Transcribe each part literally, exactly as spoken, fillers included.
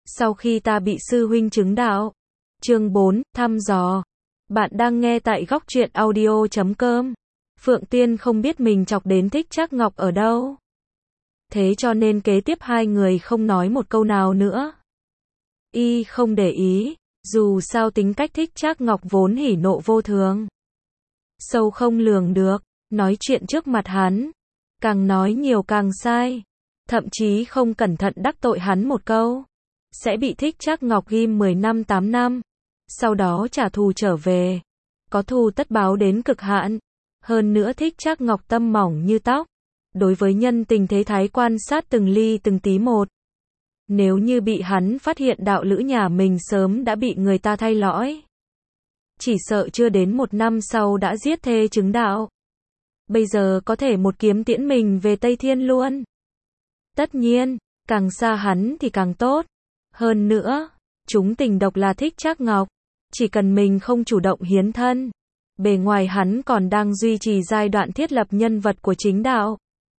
Sau khi ta bị sư huynh chứng đạo. Chương bốn, thăm dò. Bạn đang nghe tại góc truyện audio chấm com. Phượng Tiên không biết mình chọc đến Thích Trác Ngọc ở đâu. Thế cho nên kế tiếp hai người không nói một câu nào nữa. Y không để ý, dù sao tính cách Thích Trác Ngọc vốn hỉ nộ vô thường. Sâu không lường được, nói chuyện trước mặt hắn. Càng nói nhiều càng sai. Thậm chí không cẩn thận đắc tội hắn một câu. Sẽ bị Thích Trác Ngọc ghim mười năm tám năm. Sau đó trả thù trở về. Có thù tất báo đến cực hạn. Hơn nữa Thích Trác Ngọc tâm mỏng như tóc. Đối với nhân tình thế thái quan sát từng ly từng tí một. Nếu như bị hắn phát hiện đạo lữ nhà mình sớm đã bị người ta thay lõi. Chỉ sợ chưa đến một năm sau đã giết thê chứng đạo. Bây giờ có thể một kiếm tiễn mình về Tây Thiên luôn. Tất nhiên, càng xa hắn thì càng tốt. Hơn nữa, chúng tình độc là Thích Trác Ngọc. Chỉ cần mình không chủ động hiến thân. Bề ngoài hắn còn đang duy trì giai đoạn thiết lập nhân vật của chính đạo.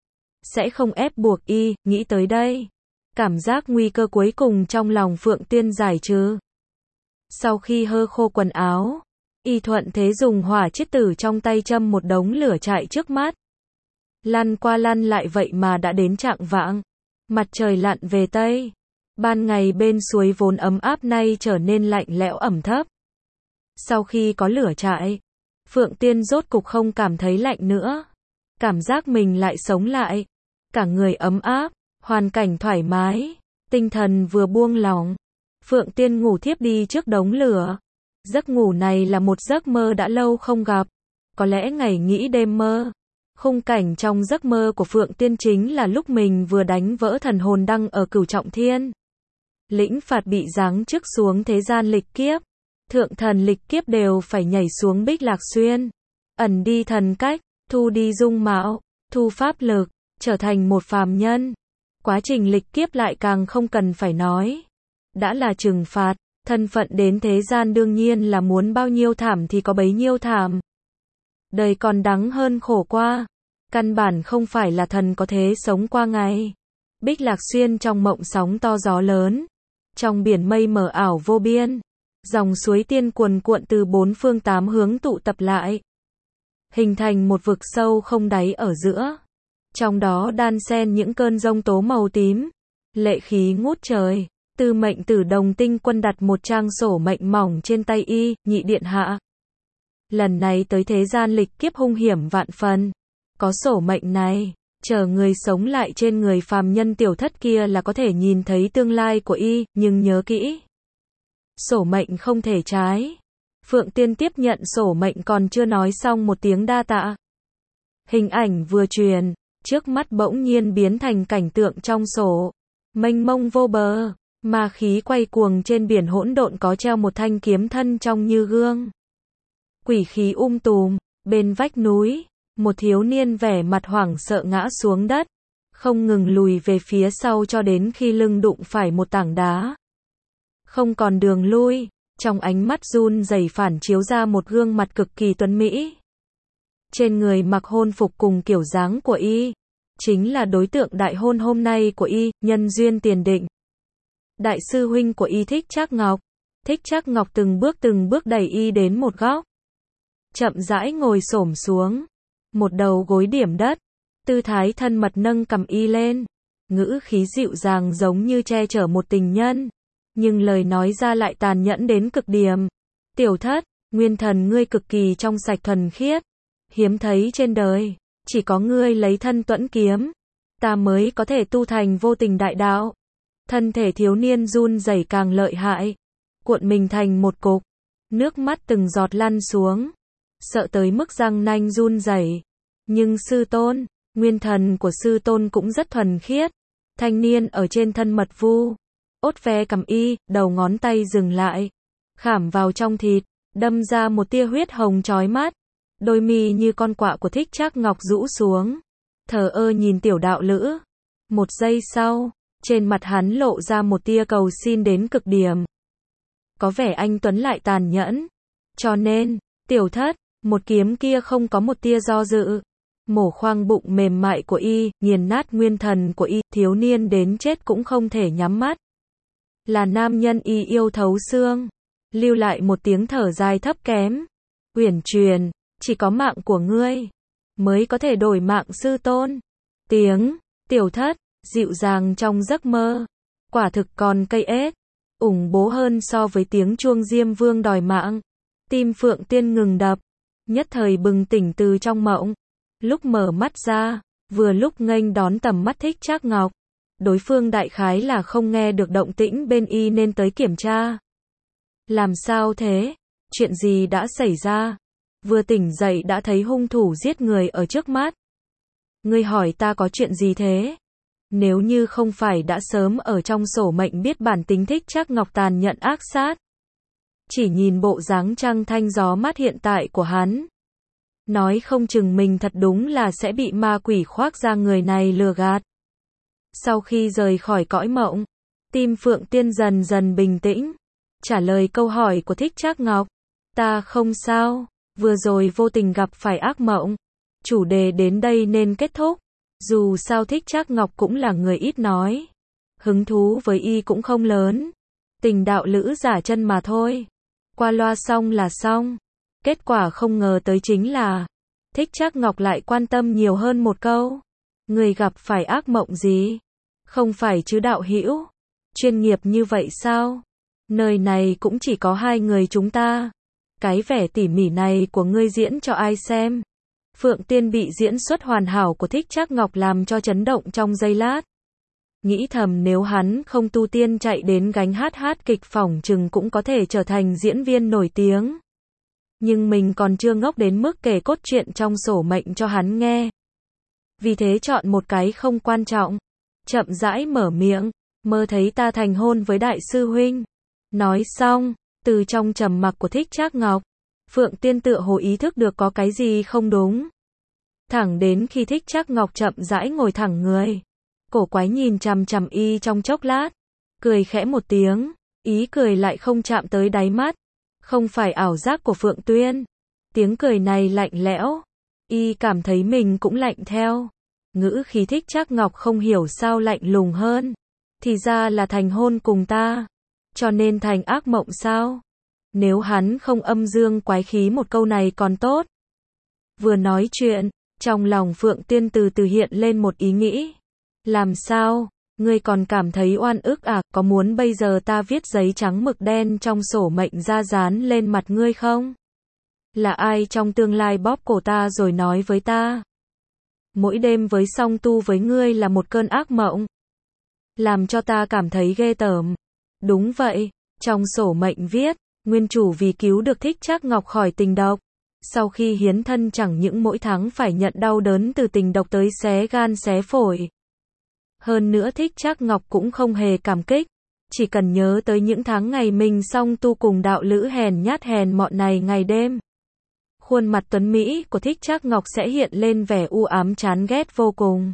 Sẽ không ép buộc y, nghĩ tới đây. Cảm giác nguy cơ cuối cùng trong lòng Phượng Tiên giải trừ. Sau khi hơ khô quần áo, y thuận thế dùng hỏa chiết tử trong tay châm một đống lửa chạy trước mắt. Lăn qua lăn lại vậy mà đã đến chạng vạng. Mặt trời lặn về Tây. Ban ngày bên suối vốn ấm áp nay trở nên lạnh lẽo ẩm thấp. Sau khi có lửa trại, Phượng Tiên rốt cục không cảm thấy lạnh nữa. Cảm giác mình lại sống lại. Cả người ấm áp, hoàn cảnh thoải mái, tinh thần vừa buông lỏng. Phượng Tiên ngủ thiếp đi trước đống lửa. Giấc ngủ này là một giấc mơ đã lâu không gặp. Có lẽ ngày nghĩ đêm mơ. Khung cảnh trong giấc mơ của Phượng Tiên chính là lúc mình vừa đánh vỡ thần hồn đăng ở Cửu Trọng Thiên. Lĩnh phạt bị giáng chức xuống thế gian lịch kiếp. Thượng thần lịch kiếp đều phải nhảy xuống Bích Lạc Xuyên. Ẩn đi thần cách, thu đi dung mạo, thu pháp lực, trở thành một phàm nhân. Quá trình lịch kiếp lại càng không cần phải nói. Đã là trừng phạt, thân phận đến thế gian đương nhiên là muốn bao nhiêu thảm thì có bấy nhiêu thảm. Đời còn đắng hơn khổ qua. Căn bản không phải là thần có thế sống qua ngày. Bích Lạc Xuyên trong mộng sóng to gió lớn. Trong biển mây mờ ảo vô biên. Dòng suối tiên cuồn cuộn từ bốn phương tám hướng tụ tập lại. Hình thành một vực sâu không đáy ở giữa. Trong đó đan xen những cơn giông tố màu tím. Lệ khí ngút trời. Tư mệnh Tử Đồng Tinh Quân đặt một trang sổ mệnh mỏng trên tay y, nhị điện hạ. Lần này tới thế gian lịch kiếp hung hiểm vạn phần. Có sổ mệnh này, chờ người sống lại trên người phàm nhân tiểu thất kia là có thể nhìn thấy tương lai của y, nhưng nhớ kỹ. Sổ mệnh không thể trái. Phượng Tiên tiếp nhận sổ mệnh còn chưa nói xong một tiếng đa tạ. Hình ảnh vừa truyền, trước mắt bỗng nhiên biến thành cảnh tượng trong sổ. Mênh mông vô bờ, ma khí quay cuồng trên biển hỗn độn có treo một thanh kiếm thân trong như gương. Quỷ khí um tùm, bên vách núi, một thiếu niên vẻ mặt hoảng sợ ngã xuống đất, không ngừng lùi về phía sau cho đến khi lưng đụng phải một tảng đá. Không còn đường lui, trong ánh mắt run rẩy phản chiếu ra một gương mặt cực kỳ tuấn mỹ. Trên người mặc hôn phục cùng kiểu dáng của y, chính là đối tượng đại hôn hôm nay của y, nhân duyên tiền định. Đại sư huynh của y Thích Trác Ngọc. Thích Trác Ngọc từng bước từng bước đẩy y đến một góc. Chậm rãi ngồi xổm xuống. Một đầu gối điểm đất. Tư thái thân mật nâng cầm y lên. Ngữ khí dịu dàng giống như che chở một tình nhân. Nhưng lời nói ra lại tàn nhẫn đến cực điểm. Tiểu thất, nguyên thần ngươi cực kỳ trong sạch thuần khiết. Hiếm thấy trên đời. Chỉ có ngươi lấy thân tuẫn kiếm. Ta mới có thể tu thành vô tình đại đạo. Thân thể thiếu niên run rẩy càng lợi hại. Cuộn mình thành một cục. Nước mắt từng giọt lăn xuống. Sợ tới mức răng nanh run rẩy. Nhưng sư tôn, nguyên thần của sư tôn cũng rất thuần khiết. Thanh niên ở trên thân mật vu. Ốt ve cầm y, đầu ngón tay dừng lại. Khảm vào trong thịt, đâm ra một tia huyết hồng chói mắt. Đôi mi như con quạ của Thích Trác Ngọc rũ xuống. Thờ ơ nhìn tiểu đạo lữ. Một giây sau, trên mặt hắn lộ ra một tia cầu xin đến cực điểm. Có vẻ anh tuấn lại tàn nhẫn. Cho nên, tiểu thất, một kiếm kia không có một tia do dự. Mổ khoang bụng mềm mại của y, nghiền nát nguyên thần của y, thiếu niên đến chết cũng không thể nhắm mắt. Là nam nhân y yêu thấu xương. Lưu lại một tiếng thở dài thấp kém. Uyển Truyền, chỉ có mạng của ngươi mới có thể đổi mạng sư tôn. Tiếng tiểu thất dịu dàng trong giấc mơ, quả thực còn cây ếch ủng bố hơn so với tiếng chuông Diêm Vương đòi mạng. Tim Phượng Tiên ngừng đập, nhất thời bừng tỉnh từ trong mộng. Lúc mở mắt ra, vừa lúc nghênh đón tầm mắt Thích Trác Ngọc. Đối phương đại khái là không nghe được động tĩnh bên y nên tới kiểm tra. Làm sao thế? Chuyện gì đã xảy ra? Vừa tỉnh dậy đã thấy hung thủ giết người ở trước mắt. Ngươi hỏi ta có chuyện gì thế? Nếu như không phải đã sớm ở trong sổ mệnh biết bản tính Thích Trác Ngọc tàn nhẫn ác sát. Chỉ nhìn bộ dáng trăng thanh gió mát hiện tại của hắn, nói không chừng mình thật đúng là sẽ bị ma quỷ khoác da người này lừa gạt. Sau khi rời khỏi cõi mộng, tim Phượng Tiên dần dần bình tĩnh, trả lời câu hỏi của Thích Trác Ngọc. Ta không sao, vừa rồi vô tình gặp phải ác mộng. Chủ đề đến đây nên kết thúc. Dù sao Thích Trác Ngọc cũng là người ít nói, hứng thú với y cũng không lớn. Tình đạo lữ giả chân mà thôi. Qua loa xong là xong. Kết quả không ngờ tới chính là Thích Trác Ngọc lại quan tâm nhiều hơn một câu. Người gặp phải ác mộng gì? Không phải chứ đạo hữu? Chuyên nghiệp như vậy sao? Nơi này cũng chỉ có hai người chúng ta. Cái vẻ tỉ mỉ này của ngươi diễn cho ai xem? Phượng Tiên bị diễn xuất hoàn hảo của Thích Trác Ngọc làm cho chấn động trong giây lát. Nghĩ thầm nếu hắn không tu tiên chạy đến gánh hát hát kịch phỏng chừng cũng có thể trở thành diễn viên nổi tiếng. Nhưng mình còn chưa ngốc đến mức kể cốt truyện trong sổ mệnh cho hắn nghe. Vì thế chọn một cái không quan trọng. Chậm rãi mở miệng, mơ thấy ta thành hôn với đại sư huynh. Nói xong, từ trong trầm mặc của Thích Trác Ngọc, Phượng Tiên tựa hồ ý thức được có cái gì không đúng. Thẳng đến khi Thích Trác Ngọc chậm rãi ngồi thẳng người, cổ quái nhìn chằm chằm y trong chốc lát, cười khẽ một tiếng, ý cười lại không chạm tới đáy mắt. Không phải ảo giác của Phượng Tuyên. Tiếng cười này lạnh lẽo, y cảm thấy mình cũng lạnh theo. Ngữ khí Thích Trác Ngọc không hiểu sao lạnh lùng hơn. Thì ra là thành hôn cùng ta, cho nên thành ác mộng sao? Nếu hắn không âm dương quái khí một câu này còn tốt. Vừa nói chuyện, trong lòng Phượng Tiên từ từ hiện lên một ý nghĩ. Làm sao? Ngươi còn cảm thấy oan ức à? Có muốn bây giờ ta viết giấy trắng mực đen trong sổ mệnh ra dán lên mặt ngươi không? Là ai trong tương lai bóp cổ ta rồi nói với ta? Mỗi đêm với song tu với ngươi là một cơn ác mộng. Làm cho ta cảm thấy ghê tởm. Đúng vậy, trong sổ mệnh viết, nguyên chủ vì cứu được Thích Trác Ngọc khỏi tình độc. Sau khi hiến thân chẳng những mỗi tháng phải nhận đau đớn từ tình độc tới xé gan xé phổi. Hơn nữa Thích Trác Ngọc cũng không hề cảm kích. Chỉ cần nhớ tới những tháng ngày mình song tu cùng đạo lữ hèn nhát hèn mọn này ngày đêm. Khuôn mặt tuấn Mỹ của Thích Trác Ngọc sẽ hiện lên vẻ u ám chán ghét vô cùng.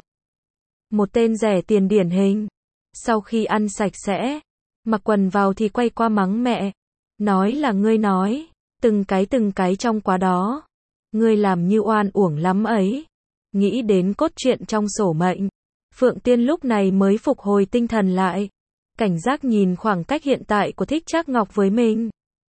Một tên rẻ tiền điển hình. Sau khi ăn sạch sẽ, mặc quần vào thì quay qua mắng mẹ. Nói là ngươi nói, từng cái từng cái trong quá đó. Ngươi làm như oan uổng lắm ấy. Nghĩ đến cốt truyện trong sổ mệnh, Phượng Tiên lúc này mới phục hồi tinh thần lại. Cảnh giác nhìn khoảng cách hiện tại của Thích Trác Ngọc với mình.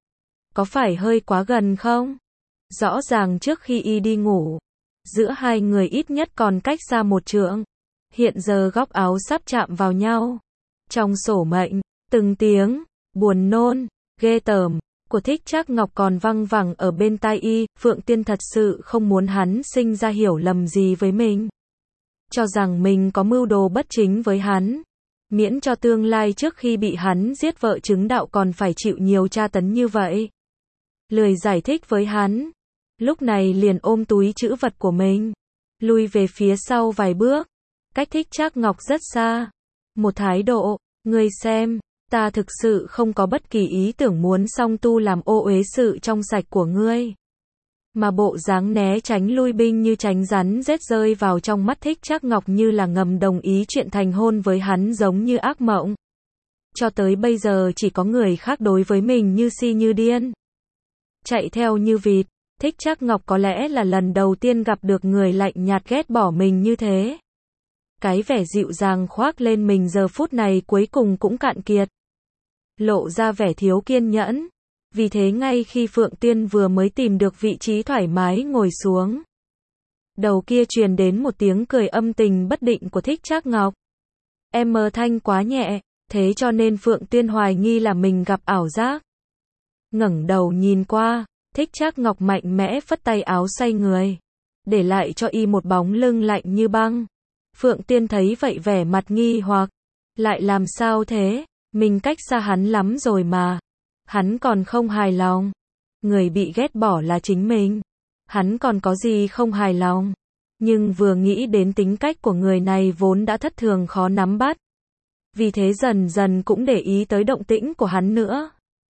Có phải hơi quá gần không? Rõ ràng trước khi y đi ngủ, giữa hai người ít nhất còn cách xa một trượng. Hiện giờ góc áo sắp chạm vào nhau. Trong sổ mệnh, từng tiếng buồn nôn, ghê tởm của Thích Trác Ngọc còn văng vẳng ở bên tai y. Phượng Tiên thật sự không muốn hắn sinh ra hiểu lầm gì với mình, cho rằng mình có mưu đồ bất chính với hắn, miễn cho tương lai trước khi bị hắn giết vợ chứng đạo còn phải chịu nhiều tra tấn như vậy. Lười giải thích với hắn, lúc này liền ôm túi trữ vật của mình, lui về phía sau vài bước, cách Thích Trác Ngọc rất xa. Một thái độ, ngươi xem, ta thực sự không có bất kỳ ý tưởng muốn song tu làm ô uế sự trong sạch của ngươi. Mà bộ dáng né tránh lui binh như tránh rắn rết rơi vào trong mắt Thích Trác Ngọc như là ngầm đồng ý chuyện thành hôn với hắn giống như ác mộng. Cho tới bây giờ chỉ có người khác đối với mình như si như điên, chạy theo như vịt. Thích Trác Ngọc có lẽ là lần đầu tiên gặp được người lạnh nhạt ghét bỏ mình như thế. Cái vẻ dịu dàng khoác lên mình giờ phút này cuối cùng cũng cạn kiệt. lộ ra vẻ thiếu kiên nhẫn. Vì thế ngay khi Phượng Tiên vừa mới tìm được vị trí thoải mái ngồi xuống, đầu kia truyền đến một tiếng cười âm tình bất định của Thích Trác Ngọc. Em mờ thanh quá nhẹ, thế cho nên Phượng Tiên hoài nghi là mình gặp ảo giác. Ngẩng đầu nhìn qua, Thích Trác Ngọc mạnh mẽ phất tay áo xoay người, để lại cho y một bóng lưng lạnh như băng. Phượng Tiên thấy vậy vẻ mặt nghi hoặc, lại làm sao thế, mình cách xa hắn lắm rồi mà. Hắn còn không hài lòng. Người bị ghét bỏ là chính mình. Hắn còn có gì không hài lòng. Nhưng vừa nghĩ đến tính cách của người này vốn đã thất thường khó nắm bắt. Vì thế dần dần cũng để ý tới động tĩnh của hắn nữa.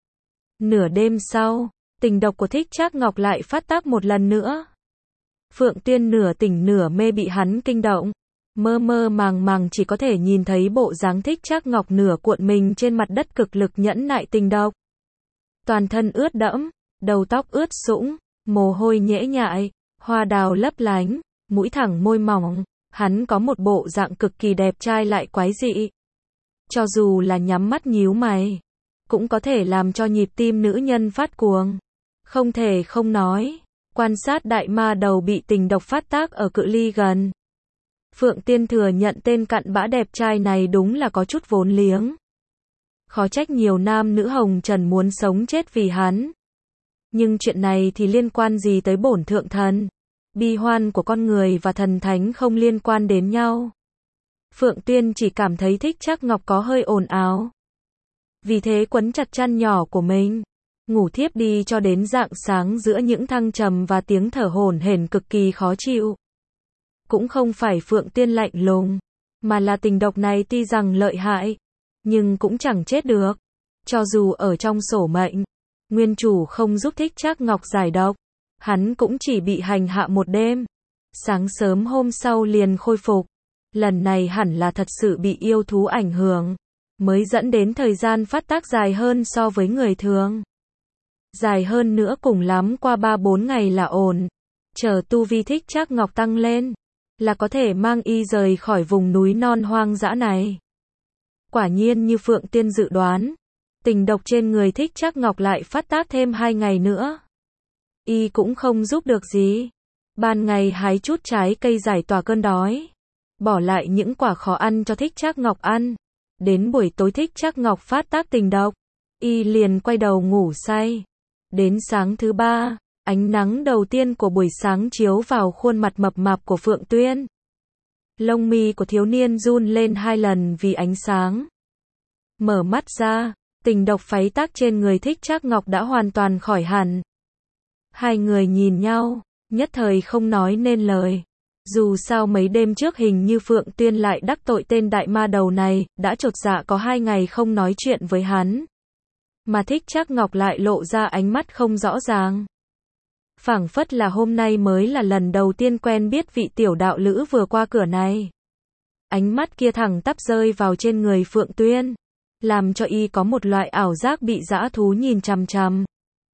Nửa đêm sau, tình độc của Thích Trác Ngọc lại phát tác một lần nữa. Phượng Tiên nửa tỉnh nửa mê bị hắn kinh động. Mơ mơ màng màng chỉ có thể nhìn thấy bộ dáng Thích Trác Ngọc nửa cuộn mình trên mặt đất cực lực nhẫn nại tình độc. Toàn thân ướt đẫm, đầu tóc ướt sũng, mồ hôi nhễ nhại, hoa đào lấp lánh, mũi thẳng môi mỏng, hắn có một bộ dạng cực kỳ đẹp trai lại quái dị. Cho dù là nhắm mắt nhíu mày, cũng có thể làm cho nhịp tim nữ nhân phát cuồng. Không thể không nói, quan sát đại ma đầu bị tình độc phát tác ở cự ly gần. Phượng Tiên thừa nhận tên cặn bã đẹp trai này đúng là có chút vốn liếng. Khó trách nhiều nam nữ hồng trần muốn sống chết vì hắn. Nhưng chuyện này thì liên quan gì tới bổn thượng thần? Bi hoan của con người và thần thánh không liên quan đến nhau. Phượng Tiên chỉ cảm thấy Thích Trác Ngọc có hơi ồn ào. Vì thế quấn chặt chăn nhỏ của mình, ngủ thiếp đi cho đến rạng sáng giữa những thăng trầm và tiếng thở hổn hển cực kỳ khó chịu. Cũng không phải Phượng Tiên lạnh lùng, mà là tình độc này tuy rằng lợi hại, nhưng cũng chẳng chết được. Cho dù ở trong sổ mệnh, nguyên chủ không giúp Thích Trác Ngọc giải độc, hắn cũng chỉ bị hành hạ một đêm. Sáng sớm hôm sau liền khôi phục. Lần này hẳn là thật sự bị yêu thú ảnh hưởng, mới dẫn đến thời gian phát tác dài hơn so với người thường. Dài hơn nữa cùng lắm qua ba bốn ngày là ổn. Chờ tu vi Thích Trác Ngọc tăng lên, là có thể mang y rời khỏi vùng núi non hoang dã này. Quả nhiên như Phượng Tiên dự đoán, tình độc trên người Thích Trác Ngọc lại phát tác thêm hai ngày nữa. Y cũng không giúp được gì. Ban ngày hái chút trái cây giải tỏa cơn đói, bỏ lại những quả khó ăn cho Thích Trác Ngọc ăn. Đến buổi tối Thích Trác Ngọc phát tác tình độc, y liền quay đầu ngủ say. Đến sáng thứ ba, ánh nắng đầu tiên của buổi sáng chiếu vào khuôn mặt mập mạp của Phượng Tuyên. Lông mi của thiếu niên run lên hai lần vì ánh sáng. Mở mắt ra, tình độc phấy tác trên người Thích Trác Ngọc đã hoàn toàn khỏi hẳn. Hai người nhìn nhau, nhất thời không nói nên lời. Dù sao mấy đêm trước hình như Phượng Tuyên lại đắc tội tên đại ma đầu này, đã chột dạ có hai ngày không nói chuyện với hắn. Mà Thích Trác Ngọc lại lộ ra ánh mắt không rõ ràng. Phảng phất là hôm nay mới là lần đầu tiên quen biết vị tiểu đạo lữ vừa qua cửa này. Ánh mắt kia thẳng tắp rơi vào trên người Phượng Tuyên, làm cho y có một loại ảo giác bị dã thú nhìn chằm chằm.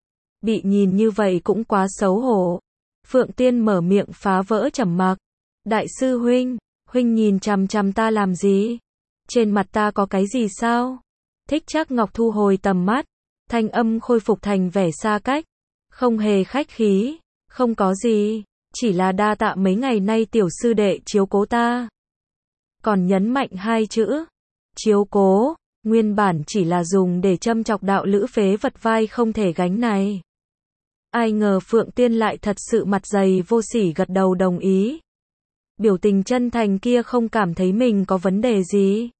Bị nhìn như vậy cũng quá xấu hổ. Phượng Tiên mở miệng phá vỡ trầm mặc. Đại sư huynh, huynh nhìn chằm chằm ta làm gì? Trên mặt ta có cái gì sao? Thích Trác Ngọc thu hồi tầm mắt, thanh âm khôi phục thành vẻ xa cách. Không hề khách khí, không có gì, chỉ là đa tạ mấy ngày nay tiểu sư đệ chiếu cố ta. Còn nhấn mạnh hai chữ, chiếu cố, nguyên bản chỉ là dùng để châm chọc đạo lữ phế vật vai không thể gánh này. Ai ngờ Phượng Tiên lại thật sự mặt dày vô sỉ gật đầu đồng ý. Biểu tình chân thành kia không cảm thấy mình có vấn đề gì.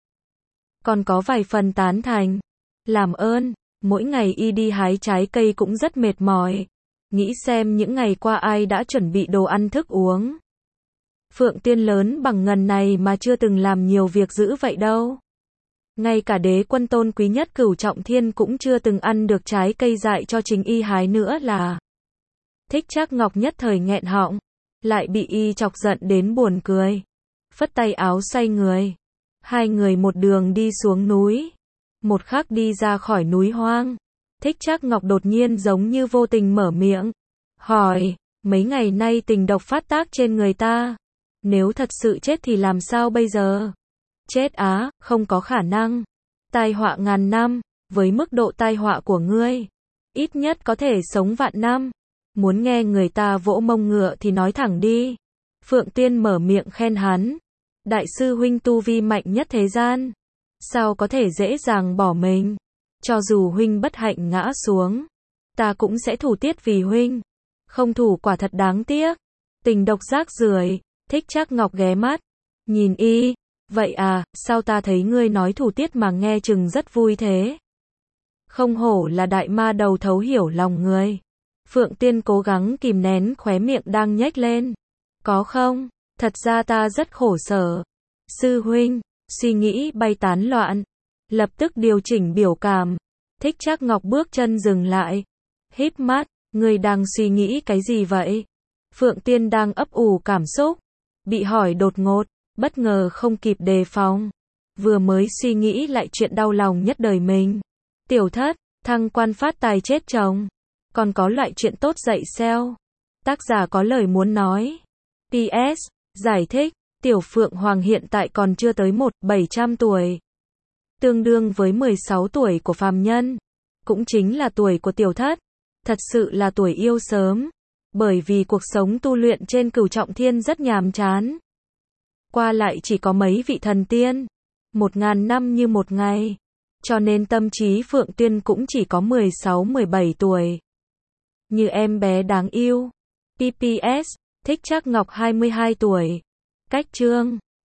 Còn có vài phần tán thành. Làm ơn, mỗi ngày y đi hái trái cây cũng rất mệt mỏi. Nghĩ xem những ngày qua ai đã chuẩn bị đồ ăn thức uống. Phượng Tiên lớn bằng ngần này mà chưa từng làm nhiều việc dữ vậy đâu. Ngay cả đế quân tôn quý nhất Cửu Trọng Thiên cũng chưa từng ăn được trái cây dại cho chính y hái nữa là. Thích Trác Ngọc nhất thời nghẹn họng, lại bị y chọc giận đến buồn cười. Phất tay áo xoay người. Hai người một đường đi xuống núi. Một khắc đi ra khỏi núi hoang. Thích Trác Ngọc đột nhiên giống như vô tình mở miệng. Hỏi, mấy ngày nay tình độc phát tác trên người ta. Nếu thật sự chết thì làm sao bây giờ? Chết á, không có khả năng. Tai họa ngàn năm. với mức độ tai họa của ngươi, ít nhất có thể sống vạn năm. Muốn nghe người ta vỗ mông ngựa thì nói thẳng đi. Phượng Tiên mở miệng khen hắn. Đại sư huynh tu vi mạnh nhất thế gian, sao có thể dễ dàng bỏ mình? Cho dù huynh bất hạnh ngã xuống, ta cũng sẽ thủ tiết vì huynh. Không thủ quả thật đáng tiếc. Tình độc rác rưởi. Thích Trác Ngọc ghé mắt, nhìn y. Vậy à, sao ta thấy ngươi nói thủ tiết mà nghe chừng rất vui thế? Không hổ là đại ma đầu thấu hiểu lòng người. Phượng Tiên cố gắng kìm nén khóe miệng đang nhếch lên. Có không? Thật ra ta rất khổ sở. Sư huynh, suy nghĩ bay tán loạn. Lập tức điều chỉnh biểu cảm. Thích Trác Ngọc bước chân dừng lại. Híp mắt, ngươi đang suy nghĩ cái gì vậy? Phượng Tiên đang ấp ủ cảm xúc. Bị hỏi đột ngột, bất ngờ không kịp đề phòng. Vừa mới suy nghĩ lại chuyện đau lòng nhất đời mình. Tiểu thất, thăng quan phát tài chết chồng. Còn có loại chuyện tốt dậy sao? Tác giả có lời muốn nói. pê ét. Giải thích, Tiểu Phượng Hoàng hiện tại còn chưa tới một nghìn bảy trăm tuổi. Tương đương với mười sáu tuổi của phàm nhân. Cũng chính là tuổi của tiểu thất. Thật sự là tuổi yêu sớm. Bởi vì cuộc sống tu luyện trên cửu trọng thiên rất nhàm chán. Qua lại chỉ có mấy vị thần tiên. Một ngàn năm như một ngày. Cho nên tâm trí Phượng Tiên cũng chỉ có mười sáu mười bảy tuổi. Như em bé đáng yêu. pê pê ét. Thích Trác Ngọc hai mươi hai tuổi. Cách chương